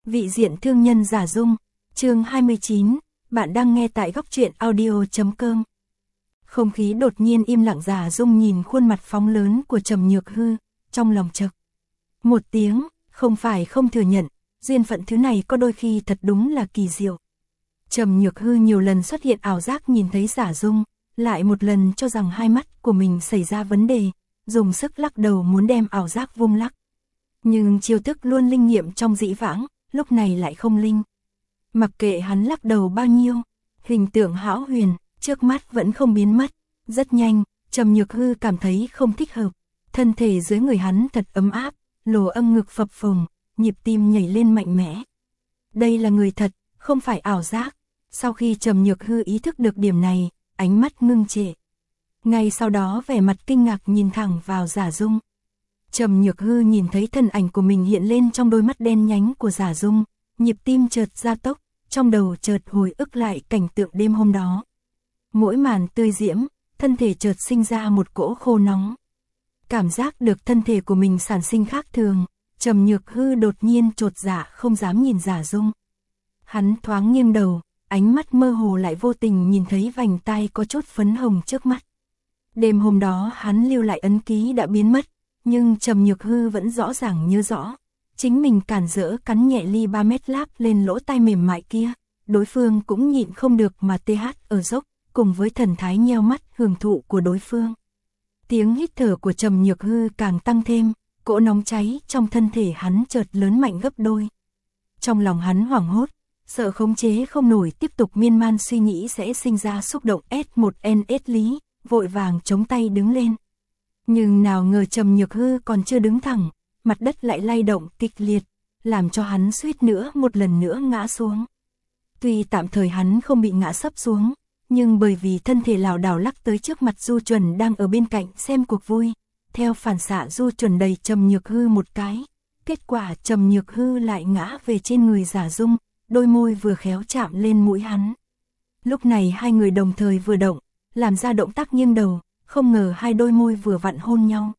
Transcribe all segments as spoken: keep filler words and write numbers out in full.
Vị diện thương nhân giả dung, chương hai mươi chín, bạn đang nghe tại góc truyện audio.com. Không khí đột nhiên im lặng, giả dung nhìn khuôn mặt phóng lớn của Trầm Nhược Hư, trong lòng chực một tiếng, không phải không thừa nhận, duyên phận thứ này có đôi khi thật đúng là kỳ diệu. Trầm Nhược Hư nhiều lần xuất hiện ảo giác nhìn thấy giả dung, lại một lần cho rằng hai mắt của mình xảy ra vấn đề, dùng sức lắc đầu muốn đem ảo giác vung lắc. Nhưng chiêu thức luôn linh nghiệm trong dĩ vãng, lúc này lại không linh. Mặc kệ hắn lắc đầu bao nhiêu, hình tượng hão huyền, trước mắt vẫn không biến mất. Rất nhanh, Trầm Nhược Hư cảm thấy không thích hợp, thân thể dưới người hắn thật ấm áp, lồ âm ngực phập phồng, nhịp tim nhảy lên mạnh mẽ. Đây là người thật, không phải ảo giác. Sau khi Trầm Nhược Hư ý thức được điểm này, ánh mắt ngưng trệ. Ngay sau đó vẻ mặt kinh ngạc nhìn thẳng vào giả dung. Trầm Nhược Hư nhìn thấy thân ảnh của mình hiện lên trong đôi mắt đen nhánh của giả dung, nhịp tim chợt gia tốc, trong đầu chợt hồi ức lại cảnh tượng đêm hôm đó. Mỗi màn tươi diễm, thân thể chợt sinh ra một cỗ khô nóng. Cảm giác được thân thể của mình sản sinh khác thường, Trầm Nhược Hư đột nhiên chột dạ không dám nhìn giả dung. Hắn thoáng nghiêng đầu, ánh mắt mơ hồ lại vô tình nhìn thấy vành tai có chút phấn hồng trước mắt. Đêm hôm đó hắn lưu lại ấn ký đã biến mất, nhưng Trầm Nhược Hư vẫn rõ ràng nhớ rõ. Chính mình cản rỡ cắn nhẹ ly ba mét láp lên lỗ tai mềm mại kia, đối phương cũng nhịn không được mà tê hát ở dốc, cùng với thần thái nheo mắt hưởng thụ của đối phương. Tiếng hít thở của Trầm Nhược Hư càng tăng thêm, cỗ nóng cháy trong thân thể hắn chợt lớn mạnh gấp đôi. Trong lòng hắn hoảng hốt, sợ khống chế không nổi tiếp tục miên man suy nghĩ sẽ sinh ra xúc động S một N S lý, vội vàng chống tay đứng lên. Nhưng nào ngờ Trầm Nhược Hư còn chưa đứng thẳng, mặt đất lại lay động kịch liệt, làm cho hắn suýt nữa một lần nữa ngã xuống. Tuy tạm thời hắn không bị ngã sấp xuống, nhưng bởi vì thân thể lảo đảo lắc tới trước mặt Du Chuẩn đang ở bên cạnh xem cuộc vui, theo phản xạ Du Chuẩn đẩy Trầm Nhược Hư một cái, kết quả Trầm Nhược Hư lại ngã về trên người giả dung, đôi môi vừa khéo chạm lên mũi hắn. Lúc này hai người đồng thời vừa động, làm ra động tác nghiêng đầu, không ngờ hai đôi môi vừa vặn hôn nhau.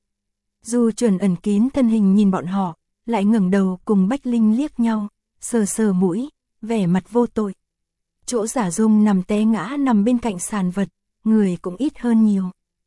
Du Chuẩn ẩn kín thân hình nhìn bọn họ, lại ngẩng đầu cùng Bách Linh liếc nhau, sờ sờ mũi, vẻ mặt vô tội. Chỗ giả dung nằm té ngã nằm bên cạnh sàn vật, người cũng ít hơn nhiều.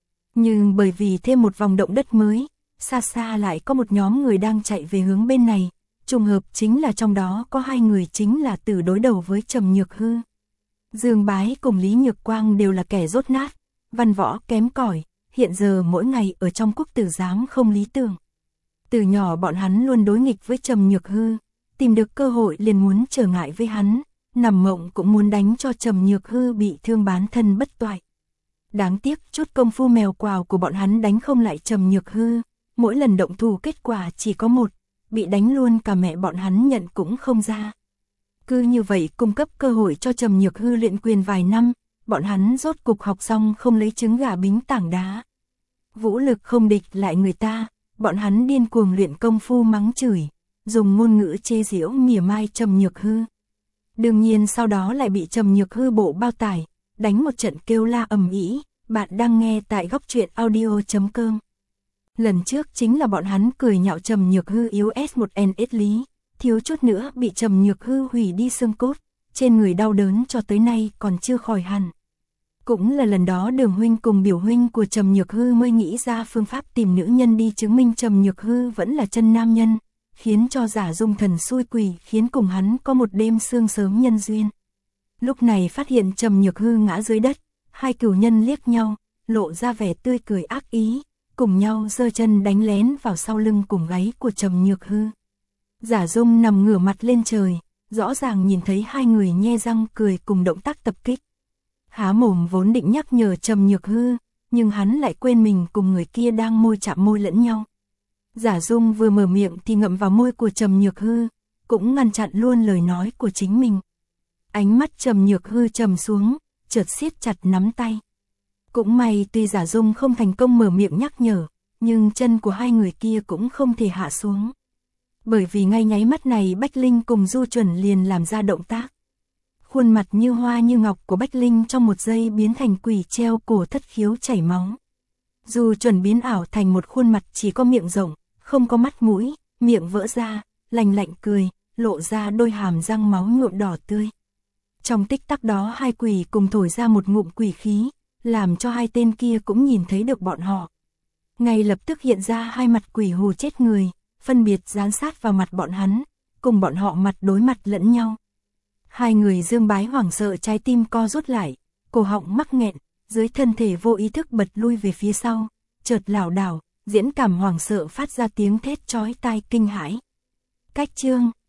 Nhưng bởi vì thêm một vòng động đất mới, xa xa lại có một nhóm người đang chạy về hướng bên này, trùng hợp chính là trong đó có hai người chính là tử đối đầu với Trầm Nhược Hư. Dương Bái cùng Lý Nhược Quang đều là kẻ dốt nát, văn võ kém cỏi, hiện giờ mỗi ngày ở trong quốc tử giám không lý tưởng. Từ nhỏ bọn hắn luôn đối nghịch với Trầm Nhược Hư, tìm được cơ hội liền muốn trở ngại với hắn, nằm mộng cũng muốn đánh cho Trầm Nhược Hư bị thương bán thân bất toại. Đáng tiếc chút công phu mèo quào của bọn hắn đánh không lại Trầm Nhược Hư, mỗi lần động thủ kết quả chỉ có một, bị đánh luôn cả mẹ bọn hắn nhận cũng không ra. Cứ như vậy cung cấp cơ hội cho Trầm Nhược Hư luyện quyền vài năm, bọn hắn rốt cục học xong không lấy trứng gà bính tảng đá. Vũ lực không địch lại người ta, bọn hắn điên cuồng luyện công phu mắng chửi, dùng ngôn ngữ chê giễu mỉa mai Trầm Nhược Hư. Đương nhiên sau đó lại bị Trầm Nhược Hư bộ bao tải, đánh một trận kêu la ầm ĩ. Bạn đang nghe tại góc truyện audio.com. Lần trước chính là bọn hắn cười nhạo Trầm Nhược Hư yếu S một N S lý, thiếu chút nữa bị Trầm Nhược Hư hủy đi xương cốt, trên người đau đớn cho tới nay còn chưa khỏi hẳn. Cũng là lần đó Đường huynh cùng biểu huynh của Trầm Nhược Hư mới nghĩ ra phương pháp tìm nữ nhân đi chứng minh Trầm Nhược Hư vẫn là chân nam nhân, khiến cho giả dung thần xui quỷ, khiến cùng hắn có một đêm sương sớm nhân duyên. Lúc này phát hiện Trầm Nhược Hư ngã dưới đất, hai cửu nhân liếc nhau, lộ ra vẻ tươi cười ác ý, cùng nhau giơ chân đánh lén vào sau lưng cùng gáy của Trầm Nhược Hư. Giả dung nằm ngửa mặt lên trời, rõ ràng nhìn thấy hai người nhe răng cười cùng động tác tập kích. Há mồm vốn định nhắc nhở Trầm Nhược Hư, nhưng hắn lại quên mình cùng người kia đang môi chạm môi lẫn nhau. Giả dung vừa mở miệng thì ngậm vào môi của Trầm Nhược Hư, cũng ngăn chặn luôn lời nói của chính mình. Ánh mắt Trầm Nhược Hư trầm xuống, chợt siết chặt nắm tay. Cũng may tuy giả dung không thành công mở miệng nhắc nhở, nhưng chân của hai người kia cũng không thể hạ xuống. Bởi vì ngay nháy mắt này Bách Linh cùng Du Chuẩn liền làm ra động tác. Khuôn mặt như hoa như ngọc của Bách Linh trong một giây biến thành quỷ treo cổ thất khiếu chảy máu. Du Chuẩn biến ảo thành một khuôn mặt chỉ có miệng rộng, không có mắt mũi, miệng vỡ ra, lành lạnh cười, lộ ra đôi hàm răng máu nhuộm đỏ tươi. Trong tích tắc đó hai quỷ cùng thổi ra một ngụm quỷ khí, làm cho hai tên kia cũng nhìn thấy được bọn họ. Ngay lập tức hiện ra hai mặt quỷ hù chết người, phân biệt dán sát vào mặt bọn hắn, cùng bọn họ mặt đối mặt lẫn nhau. Hai người Dương Bái hoảng sợ trái tim co rút lại, cổ họng mắc nghẹn, dưới thân thể vô ý thức bật lui về phía sau, chợt lảo đảo, diễn cảm hoảng sợ phát ra tiếng thét chói tai kinh hãi. Cách chương